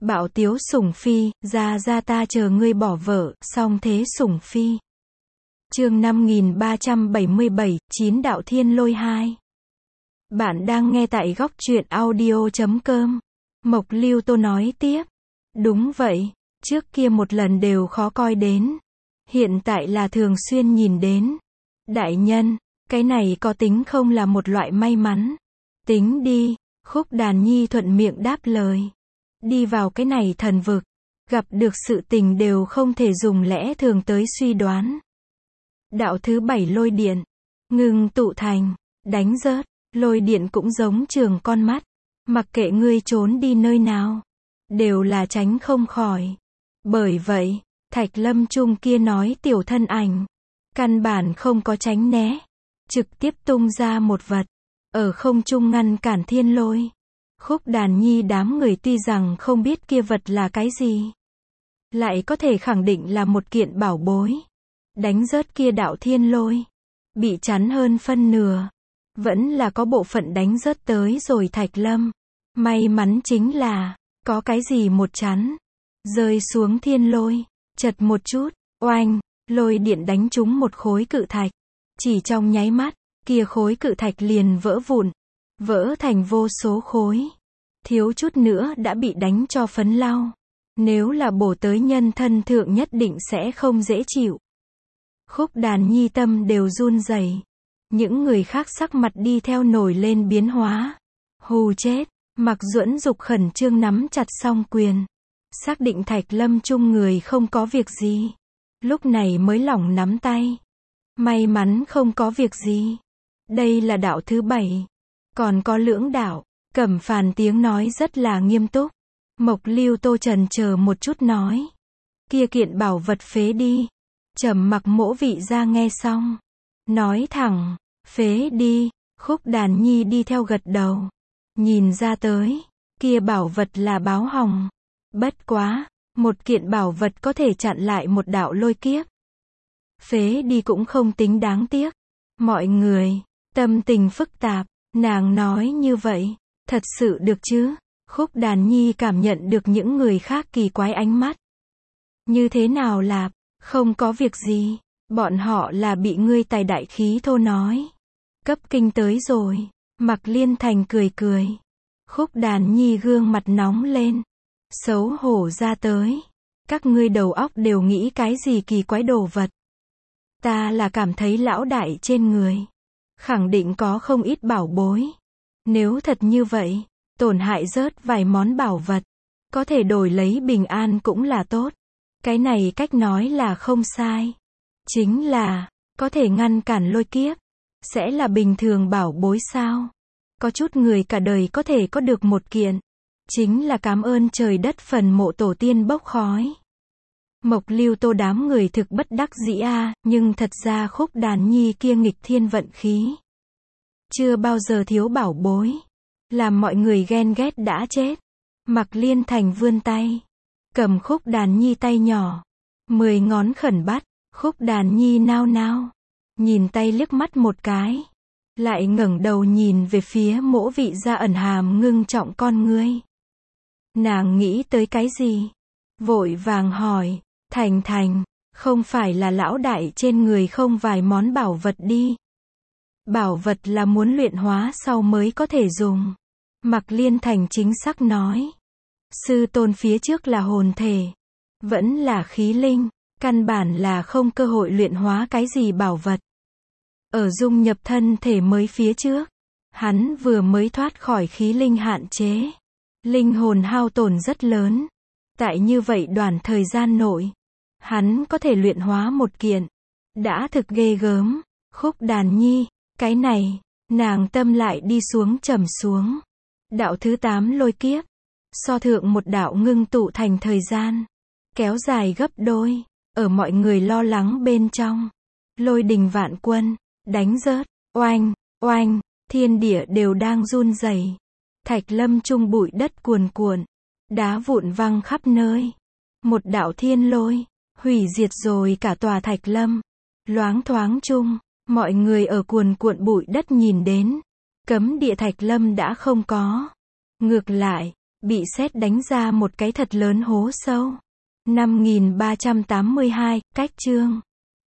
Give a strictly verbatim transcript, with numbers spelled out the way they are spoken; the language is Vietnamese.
Bạo tiếu sủng phi, ra ra ta chờ ngươi bỏ vợ, song thế sủng phi. Chương năm nghìn ba trăm bảy mươi bảy, chín đạo thiên lôi hai. Bạn đang nghe tại góc truyện audio chấm com. Mộc Lưu Tô nói tiếp. Đúng vậy, trước kia một lần đều khó coi đến. Hiện tại là thường xuyên nhìn đến. Đại nhân, cái này có tính không là một loại may mắn? Tính đi, Khúc Đàn Nhi thuận miệng đáp lời. Đi vào cái này thần vực, gặp được sự tình đều không thể dùng lẽ thường tới suy đoán. Đạo thứ bảy lôi điện, ngừng tụ thành, đánh rớt, lôi điện cũng giống trường con mắt, mặc kệ ngươi trốn đi nơi nào, đều là tránh không khỏi. Bởi vậy, Thạch Lâm Trung kia nói tiểu thân ảnh, căn bản không có tránh né, trực tiếp tung ra một vật, ở không trung ngăn cản thiên lôi. Khúc Đàn Nhi đám người tuy rằng không biết kia vật là cái gì, lại có thể khẳng định là một kiện bảo bối. Đánh rớt kia đạo thiên lôi, bị chắn hơn phân nửa, vẫn là có bộ phận đánh rớt tới rồi Thạch Lâm. May mắn chính là, có cái gì một chắn, rơi xuống thiên lôi, chật một chút, oanh, lôi điện đánh trúng một khối cự thạch. Chỉ trong nháy mắt, kia khối cự thạch liền vỡ vụn, vỡ thành vô số khối. Thiếu chút nữa đã bị đánh cho phấn lau. Nếu là bổ tới nhân thân thượng nhất định sẽ không dễ chịu. Khúc Đàn Nhi tâm đều run rẩy. Những người khác sắc mặt đi theo nổi lên biến hóa. Hù chết, Mạc Duẫn Dục khẩn trương nắm chặt song quyền. Xác định Thạch Lâm Trung người không có việc gì. Lúc này mới lỏng nắm tay. May mắn không có việc gì. Đây là đạo thứ bảy. Còn có lưỡng đạo. Cẩm Phàn tiếng nói rất là nghiêm túc. Mộc Lưu Tô trần chờ một chút nói. Kia kiện bảo vật phế đi. Trầm mặc Mỗ vị ra nghe xong. Nói thẳng, phế đi. Khúc Đàn Nhi đi theo gật đầu. Nhìn ra tới, kia bảo vật là báo hỏng. Bất quá, một kiện bảo vật có thể chặn lại một đạo lôi kiếp. Phế đi cũng không tính đáng tiếc. Mọi người, tâm tình phức tạp, nàng nói như vậy, thật sự được chứ? Khúc Đàn Nhi cảm nhận được những người khác kỳ quái ánh mắt. Như thế nào lạp? Không có việc gì, bọn họ là bị ngươi tài đại khí thô nói. Cấp kinh tới rồi. Mạc Liên Thành cười cười. Khúc Đàn Nhi gương mặt nóng lên. Xấu hổ ra tới. Các ngươi đầu óc đều nghĩ cái gì kỳ quái đồ vật. Ta là cảm thấy lão đại trên người. Khẳng định có không ít bảo bối. Nếu thật như vậy, tổn hại rớt vài món bảo vật. Có thể đổi lấy bình an cũng là tốt. Cái này cách nói là không sai. Chính là, có thể ngăn cản lôi kiếp. Sẽ là bình thường bảo bối sao? Có chút người cả đời có thể có được một kiện. Chính là cảm ơn trời đất phần mộ tổ tiên bốc khói. Mộc Lưu Tô đám người thực bất đắc dĩ a, nhưng thật ra Khúc Đàn Nhi kia nghịch thiên vận khí. Chưa bao giờ thiếu bảo bối. Làm mọi người ghen ghét đã chết. Mạc Liên Thành vươn tay. Cầm Khúc Đàn Nhi tay nhỏ. Mười ngón khẩn bắt. Khúc Đàn Nhi nao nao. Nhìn tay liếc mắt một cái. Lại ngẩng đầu nhìn về phía Mỗ vị gia ẩn hàm ngưng trọng con ngươi. Nàng nghĩ tới cái gì? Vội vàng hỏi. Thành Thành, không phải là lão đại trên người không vài món bảo vật đi. Bảo vật là muốn luyện hóa sau mới có thể dùng. Mạc Liên Thành chính xác nói. Sư tôn phía trước là hồn thể. Vẫn là khí linh. Căn bản là không cơ hội luyện hóa cái gì bảo vật. Ở dung nhập thân thể mới phía trước. Hắn vừa mới thoát khỏi khí linh hạn chế. Linh hồn hao tổn rất lớn. Tại như vậy đoạn thời gian nội. Hắn có thể luyện hóa một kiện. Đã thực ghê gớm. Khúc Đàn Nhi. Cái này. Nàng tâm lại đi xuống trầm xuống. Đạo thứ tám lôi kiếp. So thượng một đạo ngưng tụ thành thời gian. Kéo dài gấp đôi. Ở mọi người lo lắng bên trong. Lôi đình vạn quân. Đánh rớt. Oanh, oanh. Thiên địa đều đang run rẩy. Thạch Lâm Trung bụi đất cuồn cuộn. Đá vụn văng khắp nơi. Một đạo thiên lôi. Hủy diệt rồi cả tòa Thạch Lâm. Loáng thoáng chung. Mọi người ở cuồn cuộn bụi đất nhìn đến. Cấm địa Thạch Lâm đã không có. Ngược lại. bị sét đánh ra một cái thật lớn hố sâu. năm nghìn ba trăm tám mươi hai, cách chương